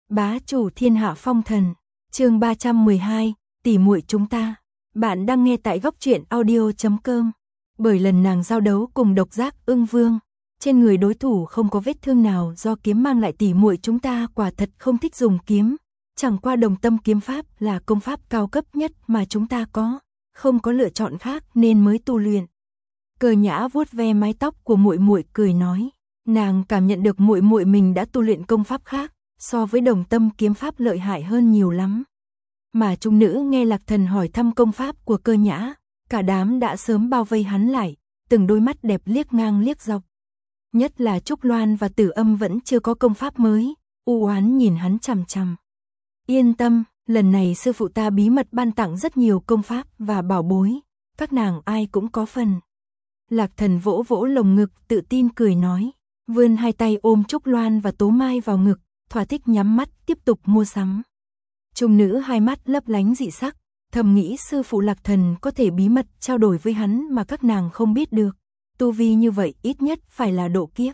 Bá chủ thiên hạ phong thần, chương 312, tỉ muội chúng ta. Bạn đang nghe tại góc truyện audio.com. Bởi lần nàng giao đấu cùng độc giác ưng vương, trên người đối thủ không có vết thương nào do kiếm mang lại, tỉ muội chúng ta quả thật không thích dùng kiếm. Chẳng qua đồng tâm kiếm pháp là công pháp cao cấp nhất mà chúng ta có, không có lựa chọn khác nên mới tu luyện. Cơ Nhã vuốt ve mái tóc của muội muội cười nói, nàng cảm nhận được muội muội mình đã tu luyện công pháp khác, so với đồng tâm kiếm pháp lợi hại hơn nhiều lắm. Mà trung nữ nghe Lạc Thần hỏi thăm công pháp của Cơ Nhã, cả đám đã sớm bao vây hắn lại, từng đôi mắt đẹp liếc ngang liếc dọc. Nhất là Trúc Loan và Tử Âm vẫn chưa có công pháp mới, u oán nhìn hắn chằm chằm. Yên tâm, lần này sư phụ ta bí mật ban tặng rất nhiều công pháp và bảo bối, các nàng ai cũng có phần. Lạc Thần vỗ vỗ lồng ngực tự tin cười nói, vươn hai tay ôm Trúc Loan và Tố Mai vào ngực, thỏa thích nhắm mắt tiếp tục mua sắm. Trung nữ hai mắt lấp lánh dị sắc, thầm nghĩ sư phụ Lạc Thần có thể bí mật trao đổi với hắn mà các nàng không biết được. Tu vi như vậy ít nhất phải là độ kiếp.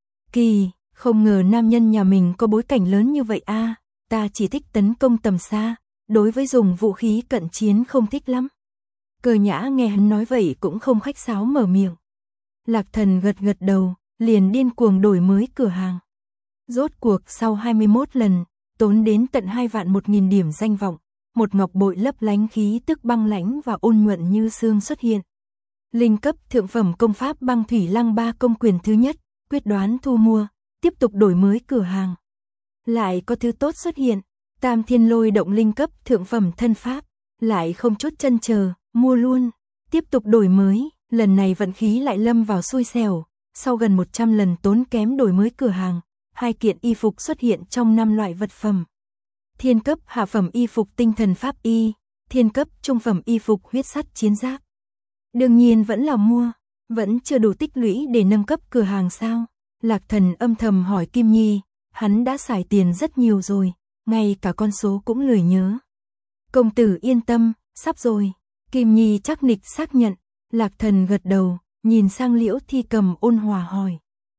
Kỳ, không ngờ nam nhân nhà mình có bối cảnh lớn như vậy a. Ta chỉ thích tấn công tầm xa, đối với dùng vũ khí cận chiến không thích lắm. Cơ Nhã nghe hắn nói vậy cũng không khách sáo mở miệng. Lạc Thần gật gật đầu, liền điên cuồng đổi mới cửa hàng. Rốt cuộc sau 21 lần, tốn đến tận 2.100.000 điểm danh vọng, một ngọc bội lấp lánh khí tức băng lãnh và ôn nhuận như sương xuất hiện. Linh cấp thượng phẩm công pháp Băng Thủy Lăng Ba công quyền thứ nhất, quyết đoán thu mua, tiếp tục đổi mới cửa hàng. Lại có thứ tốt xuất hiện, Tam Thiên Lôi Động linh cấp thượng phẩm thân pháp, lại không chút chần chờ, mua luôn, tiếp tục đổi mới, lần này vận khí lại lâm vào xui xẻo, sau gần 100 lần tốn kém đổi mới cửa hàng, 2 kiện y phục xuất hiện trong 5 loại vật phẩm. Thiên cấp hạ phẩm y phục tinh thần pháp y, thiên cấp trung phẩm y phục huyết sắt chiến giáp. Đương nhiên vẫn là mua, vẫn chưa đủ tích lũy để nâng cấp cửa hàng sao? Lạc Thần âm thầm hỏi Kim Nhi, hắn đã xài tiền rất nhiều rồi, ngay cả con số cũng lười nhớ. Công tử yên tâm, sắp rồi. Kim Nhi chắc nịch xác nhận. Lạc Thần gật đầu, nhìn sang Liễu Thi Cầm ôn hòa hỏi.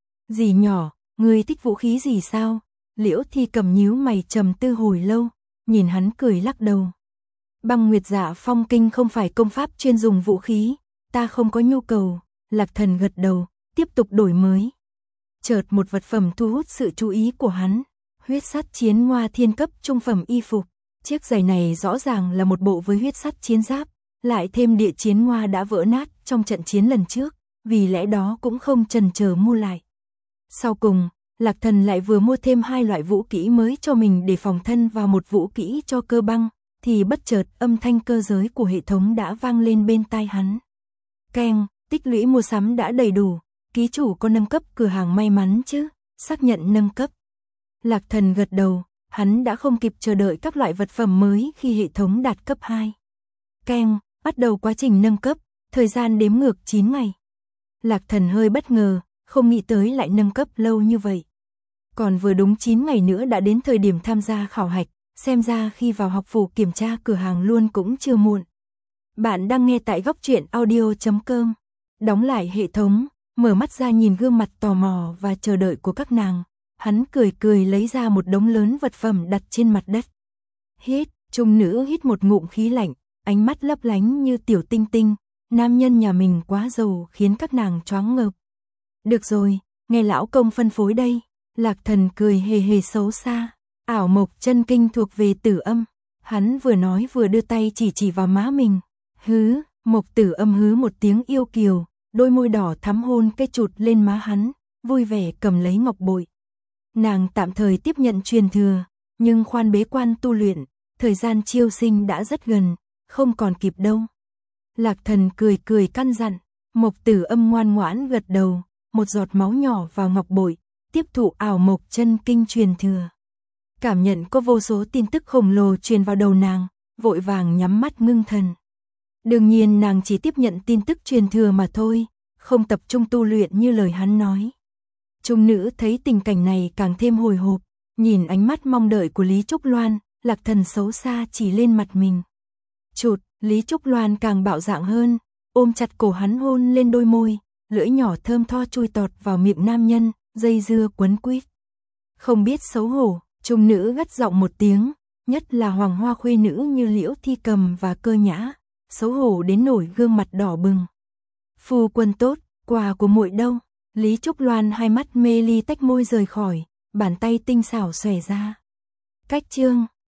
Dì nhỏ, ngươi thích vũ khí gì sao? Liễu Thi Cầm nhíu mày trầm tư hồi lâu, nhìn hắn cười lắc đầu. Băng Nguyệt Dạ Phong Kinh không phải công pháp chuyên dùng vũ khí, ta không có nhu cầu. Lạc Thần gật đầu, tiếp tục đổi mới. Chợt một vật phẩm thu hút sự chú ý của hắn, huyết sắt chiến ngoa thiên cấp trung phẩm y phục. Chiếc giày này rõ ràng là một bộ với huyết sắt chiến giáp, lại thêm địa chiến ngoa đã vỡ nát trong trận chiến lần trước, vì lẽ đó cũng không chần chờ mua lại. Sau cùng, Lạc Thần lại vừa mua thêm 2 loại vũ kỹ mới cho mình để phòng thân và một vũ kỹ cho Cơ Băng, thì bất chợt âm thanh cơ giới của hệ thống đã vang lên bên tai hắn. Keng, tích lũy mua sắm đã đầy đủ, ký chủ có nâng cấp cửa hàng may mắn chứ? Xác nhận nâng cấp. Lạc Thần gật đầu, hắn đã không kịp chờ đợi các loại vật phẩm mới khi hệ thống đạt cấp 2. Keng, bắt đầu quá trình nâng cấp, thời gian đếm ngược 9 ngày. Lạc Thần hơi bất ngờ, không nghĩ tới lại nâng cấp lâu như vậy. Còn vừa đúng 9 ngày nữa đã đến thời điểm tham gia khảo hạch, xem ra khi vào học phủ kiểm tra cửa hàng luôn cũng chưa muộn. Bạn đang nghe tại góc truyện audio.com. Đóng lại hệ thống, mở mắt ra nhìn gương mặt tò mò và chờ đợi của các nàng. Hắn cười cười lấy ra một đống lớn vật phẩm đặt trên mặt đất. Hít, trung nữ hít một ngụm khí lạnh, ánh mắt lấp lánh như tiểu tinh tinh. Nam nhân nhà mình quá giàu khiến các nàng choáng ngợp. Được rồi, nghe lão công phân phối đây. Lạc Thần cười hề hề xấu xa. Ảo mộc chân kinh thuộc về Tử Âm. Hắn vừa nói vừa đưa tay chỉ vào má mình. Hứ, Mộc Tử Âm hứ một tiếng yêu kiều, đôi môi đỏ thắm hôn cái chụt lên má hắn, vui vẻ cầm lấy ngọc bội. Nàng tạm thời tiếp nhận truyền thừa, nhưng khoan bế quan tu luyện, thời gian chiêu sinh đã rất gần, không còn kịp đâu. Lạc Thần cười cười căn dặn, Mộc Tử Âm ngoan ngoãn gật đầu, một giọt máu nhỏ vào ngọc bội, tiếp thụ ảo mộc chân kinh truyền thừa. Cảm nhận có vô số tin tức khổng lồ truyền vào đầu nàng, vội vàng nhắm mắt ngưng thần. Đương nhiên nàng chỉ tiếp nhận tin tức truyền thừa mà thôi, không tập trung tu luyện như lời hắn nói. Trung nữ thấy tình cảnh này càng thêm hồi hộp, nhìn ánh mắt mong đợi của Lý Trúc Loan, Lạc Thần xấu xa chỉ lên mặt mình. Chụt, Lý Trúc Loan càng bạo dạn hơn, ôm chặt cổ hắn hôn lên đôi môi, lưỡi nhỏ thơm tho chui tọt vào miệng nam nhân, dây dưa quấn quýt. Không biết xấu hổ, Trung nữ gắt giọng một tiếng, nhất là Hoàng Hoa khuê nữ như Liễu Thi Cầm và Cơ Nhã, xấu hổ đến nổi gương mặt đỏ bừng. Phu quân tốt, quà của muội đâu? Lý Trúc Loan hai mắt mê ly tách môi rời khỏi, bàn tay tinh xảo xòe ra. Cách chương